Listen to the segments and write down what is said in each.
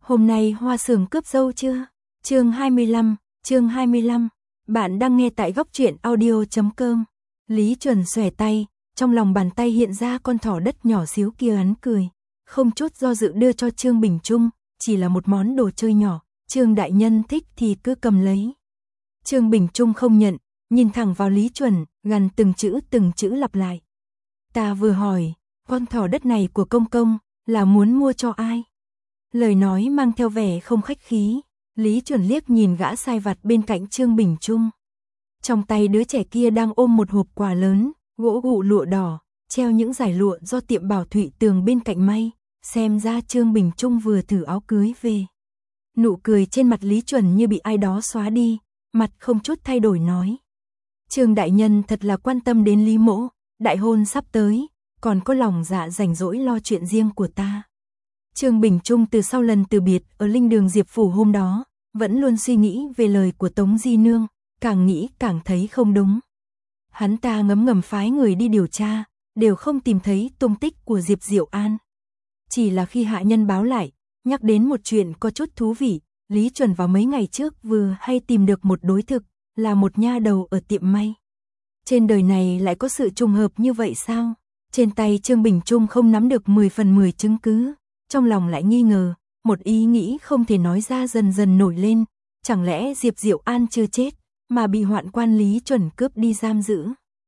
Hôm nay Hoa Sường cướp dâu chưa? Chương 25. Bạn đang nghe tại góc truyện audio.com. Lý Chuẩn xòe tay, trong lòng bàn tay hiện ra con thỏ đất nhỏ xíu kia, hắn cười, không chút do dự đưa cho Trương Bình Trung, chỉ là một món đồ chơi nhỏ, Trương đại nhân thích thì cứ cầm lấy. Trương Bình Trung không nhận, nhìn thẳng vào Lý Chuẩn, gằn từng chữ lặp lại. Ta vừa hỏi, con thỏ đất này của công công, là muốn mua cho ai? Lời nói mang theo vẻ không khách khí, Lý Chuẩn liếc nhìn gã sai vặt bên cạnh Trương Bình Trung. Trong tay đứa trẻ kia đang ôm một hộp quà lớn, gỗ gụ lụa đỏ, treo những dải lụa do tiệm Bảo Thụy Tường bên cạnh may, xem ra Trương Bình Trung vừa thử áo cưới về. Nụ cười trên mặt Lý Chuẩn như bị ai đó xóa đi, mặt không chút thay đổi nói. Trương đại nhân thật là quan tâm đến Lý mỗ, đại hôn sắp tới, còn có lòng dạ rảnh rỗi lo chuyện riêng của ta. Trương Bình Trung từ sau lần từ biệt ở linh đường Diệp Phủ hôm đó, vẫn luôn suy nghĩ về lời của Tống Di Nương, càng nghĩ càng thấy không đúng. Hắn ta ngấm phái người đi điều tra, đều không tìm thấy tung tích của Diệp Diệu An. Chỉ là khi hạ nhân báo lại, nhắc đến một chuyện có chút thú vị, Lý Chuẩn vào mấy ngày trước vừa hay tìm được một đối thực, là một nha đầu ở tiệm may. Trên đời này lại có sự trùng hợp như vậy sao? Trên tay Trương Bình Trung không nắm được 10 phần 10 chứng cứ, trong lòng lại nghi ngờ, một ý nghĩ không thể nói ra dần dần nổi lên, chẳng lẽ Diệp Diệu An chưa chết, mà bị hoạn quan Lý Chuẩn cướp đi giam giữ.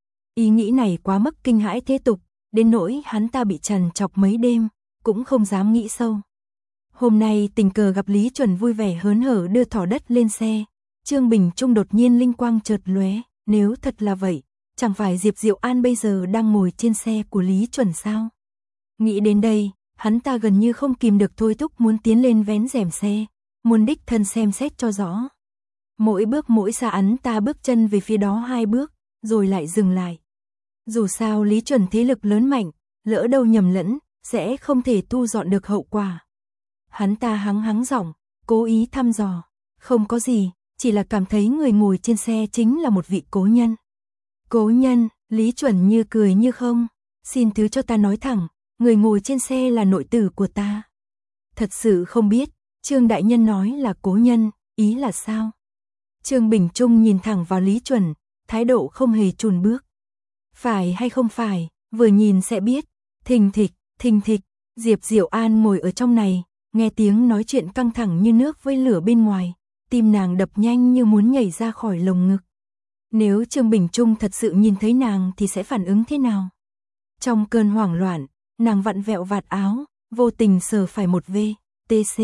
Ý nghĩ này quá mức kinh hãi thế tục, đến nỗi hắn ta bị trằn trọc mấy đêm, cũng không dám nghĩ sâu. Hôm nay tình cờ gặp Lý Chuẩn vui vẻ hớn hở đưa thỏ đất lên xe, Trương Bình Trung đột nhiên linh quang chợt lóe, nếu thật là vậy, chẳng phải Diệp Diệu An bây giờ đang ngồi trên xe của Lý Chuẩn sao? Nghĩ đến đây, hắn ta gần như không kìm được thôi thúc muốn tiến lên vén rèm xe, muốn đích thân xem xét cho rõ. Mỗi bước mỗi xa hắn ta bước chân về phía đó 2 bước, rồi lại dừng lại. Dù sao Lý Chuẩn thế lực lớn mạnh, lỡ đâu nhầm lẫn, sẽ không thể thu dọn được hậu quả. Hắn ta hắng giọng, cố ý thăm dò, không có gì, chỉ là cảm thấy người ngồi trên xe chính là một vị cố nhân. Cố nhân, Lý Chuẩn như cười như không, xin thứ cho ta nói thẳng, người ngồi trên xe là nội tử của ta. Thật sự không biết, Trương đại nhân nói là cố nhân, ý là sao? Trương Bình Trung nhìn thẳng vào Lý Chuẩn, thái độ không hề chùn bước. Phải hay không phải, vừa nhìn sẽ biết. Thình thịch, Diệp Diệu An ngồi ở trong này, nghe tiếng nói chuyện căng thẳng như nước với lửa bên ngoài, tim nàng đập nhanh như muốn nhảy ra khỏi lồng ngực. Nếu Trương Bình Trung thật sự nhìn thấy nàng thì sẽ phản ứng thế nào? Trong cơn hoảng loạn, nàng vặn vẹo vạt áo, vô tình sờ phải một VTC.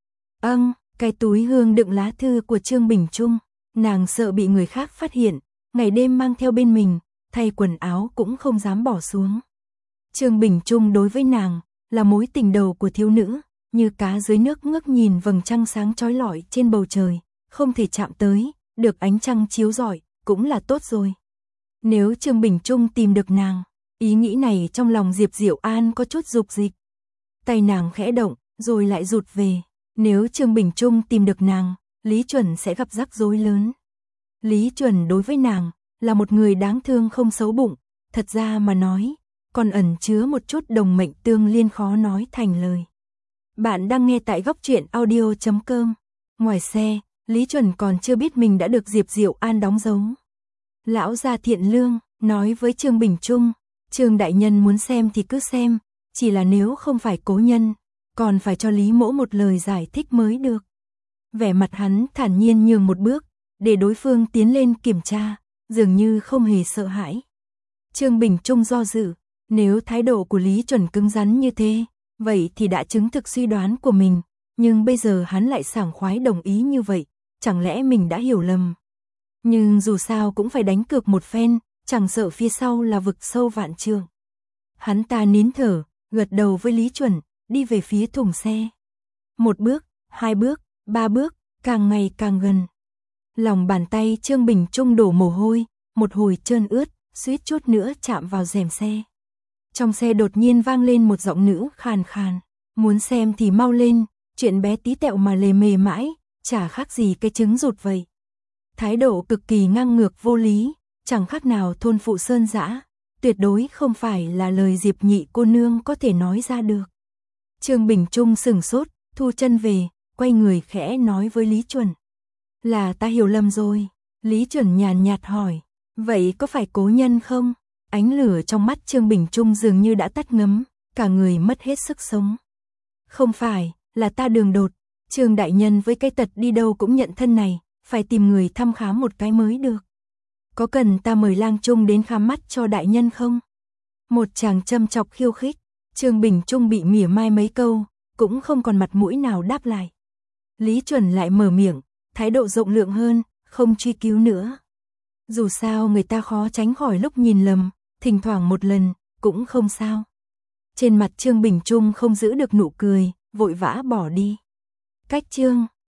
Cái túi hương đựng lá thư của Trương Bình Trung, nàng sợ bị người khác phát hiện, ngày đêm mang theo bên mình, thay quần áo cũng không dám bỏ xuống. Trương Bình Trung đối với nàng là mối tình đầu của thiếu nữ, như cá dưới nước ngước nhìn vầng trăng sáng chói lọi trên bầu trời, không thể chạm tới, được ánh trăng chiếu rọi cũng là tốt rồi. Nếu Trương Bình Trung tìm được nàng, ý nghĩ này trong lòng Diệp Diệu An có chút dục dịch. Tay nàng khẽ động, rồi lại rụt về. Nếu Trương Bình Trung tìm được nàng, Lý Chuẩn sẽ gặp rắc rối lớn. Lý Chuẩn đối với nàng là một người đáng thương không xấu bụng, thật ra mà nói, còn ẩn chứa một chút đồng mệnh tương liên khó nói thành lời. Bạn đang nghe tại góc truyện audio.com. Ngoài xe, Lý Chuẩn còn chưa biết mình đã được Diệp Diệu An đóng dấu. Lão gia thiện lương, nói với Trương Bình Trung, Trương đại nhân muốn xem thì cứ xem, chỉ là nếu không phải cố nhân, còn phải cho Lý mỗ một lời giải thích mới được. Vẻ mặt hắn thản nhiên nhường một bước, để đối phương tiến lên kiểm tra, dường như không hề sợ hãi. Trương Bình Trung do dự, nếu thái độ của Lý Chuẩn cứng rắn như thế, vậy thì đã chứng thực suy đoán của mình, nhưng bây giờ hắn lại sảng khoái đồng ý như vậy, chẳng lẽ mình đã hiểu lầm. Nhưng dù sao cũng phải đánh cược một phen, chẳng sợ phía sau là vực sâu vạn trượng. Hắn ta nín thở, gật đầu với Lý Chuẩn, đi về phía thùng xe. 1 bước, 2 bước, 3 bước, càng ngày càng gần. Lòng bàn tay Trương Bình Trung đổ mồ hôi, một hồi trơn ướt, suýt chút nữa chạm vào rèm xe. Trong xe đột nhiên vang lên một giọng nữ khàn khàn, muốn xem thì mau lên, chuyện bé tí tẹo mà lề mề mãi, chả khác gì cái trứng rụt vậy. Thái độ cực kỳ ngang ngược vô lý, chẳng khác nào thôn phụ sơn dã, tuyệt đối không phải là lời Diệp nhị cô nương có thể nói ra được. Trương Bình Trung sửng sốt, thu chân về, quay người khẽ nói với Lý Chuẩn. Là ta hiểu lầm rồi. Lý Chuẩn nhàn nhạt hỏi. Vậy có phải cố nhân không? Ánh lửa trong mắt Trương Bình Trung dường như đã tắt ngấm, cả người mất hết sức sống. Không phải, là ta đường đột. Trương đại nhân với cái tật đi đâu cũng nhận thân này, phải tìm người thăm khám một cái mới được. Có cần ta mời lang trung đến khám mắt cho đại nhân không? Một chàng châm chọc khiêu khích, Trương Bình Trung bị mỉa mai mấy câu, cũng không còn mặt mũi nào đáp lại. Lý Chuẩn lại mở miệng, thái độ rộng lượng hơn, không truy cứu nữa. Dù sao người ta khó tránh khỏi lúc nhìn lầm, thỉnh thoảng một lần, cũng không sao. Trên mặt Trương Bình Trung không giữ được nụ cười, vội vã bỏ đi. Cách Trương